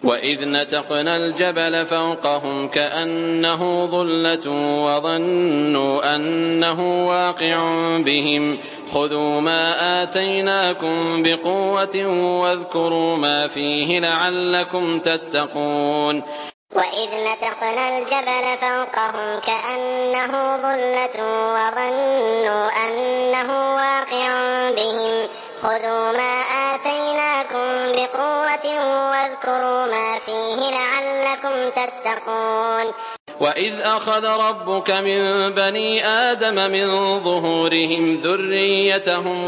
وإذ نتقنا الجبل فوقهم كأنه ظلة وظنوا أنه واقع بهم خذوا ما آتيناكم بقوة واذكروا ما فيه لعلكم تتقون. وإذ نتقنا الجبل فوقهم كأنه ظلة وظنوا أنه واقع بهم خذوا ما آتيناكم بقوة واذكروا ما فيه لعلكم تتقون. وإذ أخذ ربك من بني آدم من ظهورهم ذريتهم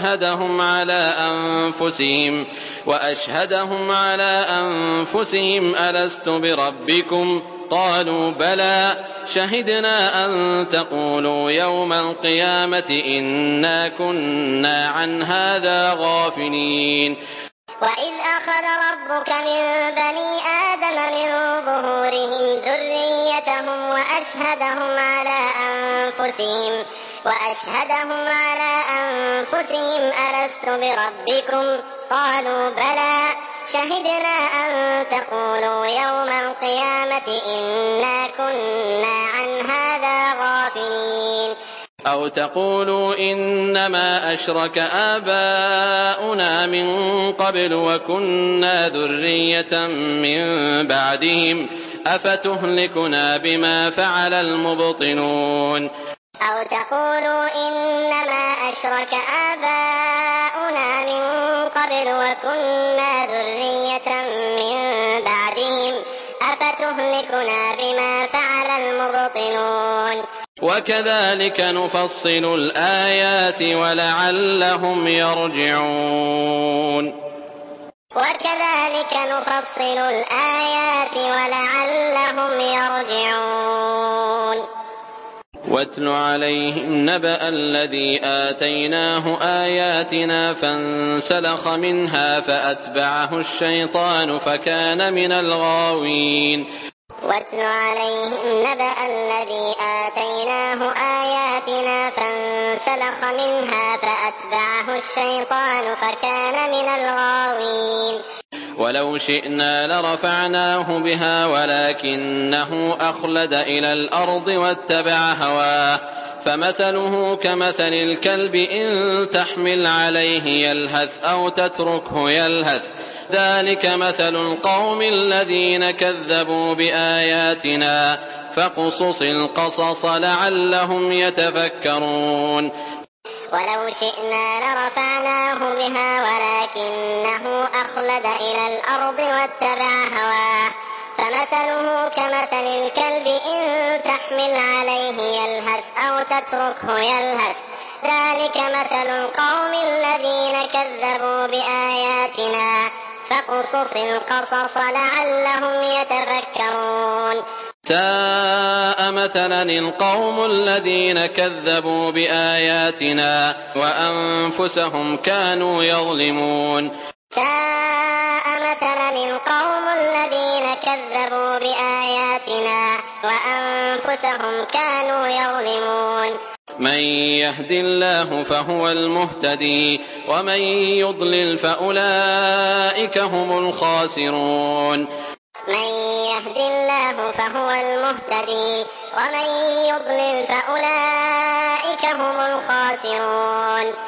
وأشهدهم على أنفسهم ألست بربكم قالوا بلى شهدنا أن تقولوا يوم القيامة إنا كنا عن هذا غافلين. وإذ أخذ ربك من بني آدم من ظهورهم ذريتهم وأشهدهم على أنفسهم ألست بربكم قالوا بلى شهدنا أن تقولوا يوم القيامة إنا كنا عن هذا غافلين. أو تقولوا إنما أشرك آباؤنا من قبل وكنا ذرية من بعدهم أفتهلكنا بما فعل المبطلون. أو تقولوا إنما أشرك آباؤنا من قبل وكنا ذرية من بعدهم أفتهلكنا بما فعل المبطلون. وكذلك نفصل الآيات ولعلهم يرجعون. واتل عليهم نبأ الذي آتيناه آياتنا فانسلخ منها فأتبعه الشيطان فكان من الغاوين. واتل عليهم نبأ الذي آتيناه آياتنا فانسلخ منها فأتبعه الشيطان فكان من الغاوين. ولو شئنا لرفعناه بها ولكنه أخلد إلى الأرض واتبع هواه فمثله كمثل الكلب إن تحمل عليه يلهث أو تتركه يلهث ذلك مثل القوم الذين كذبوا بآياتنا فاقصص القصص لعلهم يتفكرون. ولو شئنا لرفعناه بها ولكنه أخلد إلى الأرض واتبع هواه فمثله كمثل الكلب إن تحمل عليه يلهث أو تتركه يلهث ذلك مثل القوم الذين كذبوا بآياتنا فاقصص القصص لعلهم يتفكرون. ساء مثلا القوم الذين كذبوا بآياتنا وأنفسهم كانوا يظلمون. ساء مثلا القوم الذين كذبوا بآياتنا وأنفسهم كانوا يظلمون. من يهد الله فهو المهتدي ومن يضلل فأولئك هم الخاسرون. من يهد الله فهو المهتدي ومن يضلل فأولئك هم الخاسرون.